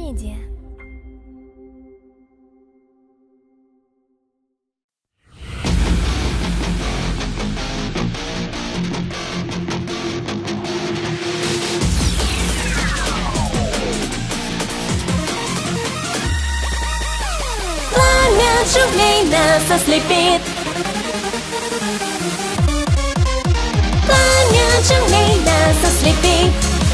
Медиа. Пламя джунглей нас ослепит. Пламя джунглей нас ослепит.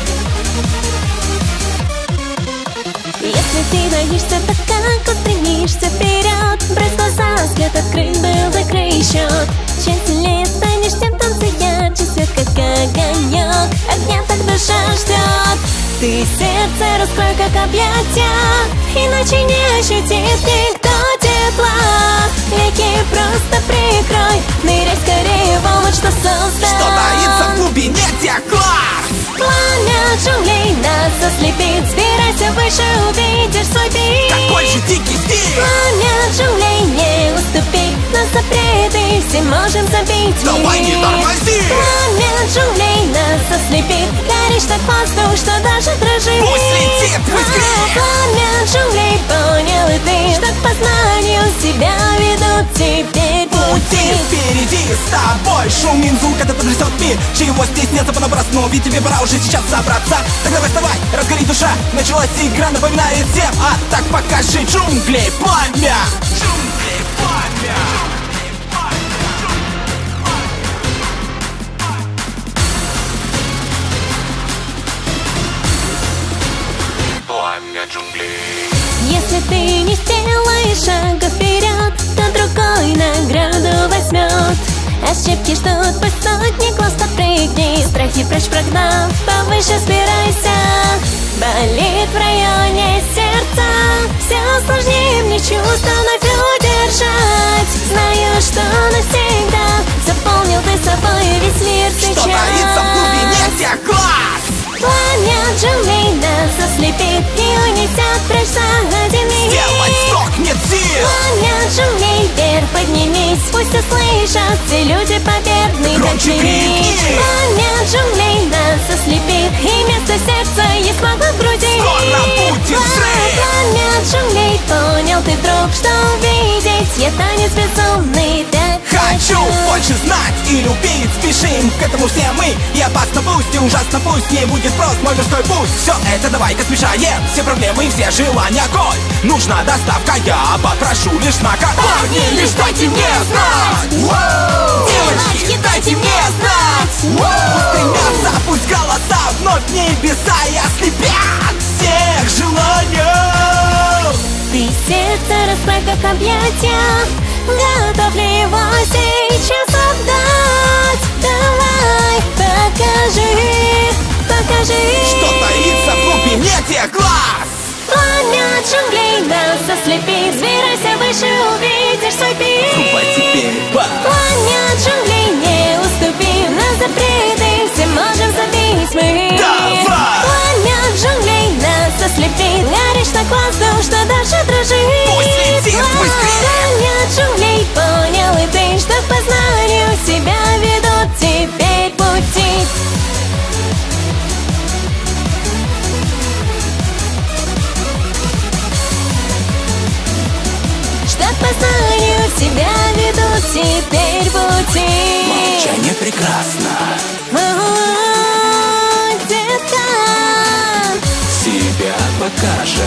Если ты боишься, то как устремишься вперед? Брось глаза, свет открыт был, закрой счет. Чем сильнее станешь, тем танцы ярче, свет как огонек. Огня так душа ждет. Ты сердце раскрой, как объятия, иначе не ощутит никто тепла. Веки просто прикрой, ныряй скорее в омут, что создал. Что таится в глубине тех глаз? Пламя джунглей нас ослепит. Взбирайся выше, увидишь свой пик. Какой же дикий стиль! Пламя джунглей не уступи, но запреты все можем забить. Давай не тормози! Пламя джунглей нас ослепит. Горишь так воздух, что даже дрожит. Пусть летит в искре! Пламя джунглей, понял и ты, что к познанию себя ведут теперь Пути впереди с тобой. Шумин звук, это потрясет мир. Чего стесняться понапрасну, ведь тебе пора уже сейчас собраться. Так давай вставай, разгори душа. Началась игра, напоминает всем. А так покажи джунглей пламя. Джунглей пламя. Пламя джунглей. Если ты не сделаешь шага вперед, то другой награду возьмет. А щепки ждут, пусть сотни глаз подпрыгни. Страхи прочь прогнав, повыше спирайся. Болит в районе сердца, все сложнее мне чувства вновь удержать. Знаю, что навсегда заполнил ты собой весь мир сейчас. Что таится в глубине тех глаз? Пламя джунглей нас ослепит и унесет прочь за один миг. Сделать вдох, нет сил. Пламя джунглей, вверх поднимись, пусть услышат все люди победный Громче крик. крикни. Пламя джунглей нас ослепит, и вместо сердца есть слова в груди. Скоро будет взрыв. Пламя джунглей, понял ты вдруг, что увидеть я танец безумный, так Хочу больше знать и любить. Спешим к этому все мы. И опасно пусть, и ужасно пусть. Не будет прост мой мужской путь. Все это давай-ка смешаем. Все проблемы, все желания, коль нужна доставка, я попрошу лишь знака. Парни, лишь дайте мне знать. Девочки, дайте мне знать. Пусть стремятся, пусть голоса вновь в небеса и ослепят всех желаний. Ты сердце раскрой, как объятия, готов ли его сейчас отдать? Давай, покажи, покажи. Что таится в глубине тех глаз? Пламя джунглей нас ослепит. Взбирайся выше, увидишь свой пик. Тупо теперь Пламя джунглей не уступи, на запреты все можем забить мы. Давай! Пламя джунглей нас ослепит. Горишь так воздух, что даже дрожит. Пусть летит в искре. Пламя джунглей, понял и ты, что к познанию себя ведут теперь пути. Что к познанию себя ведут теперь пути. Молчание прекрасно. Детка, Себя покажет.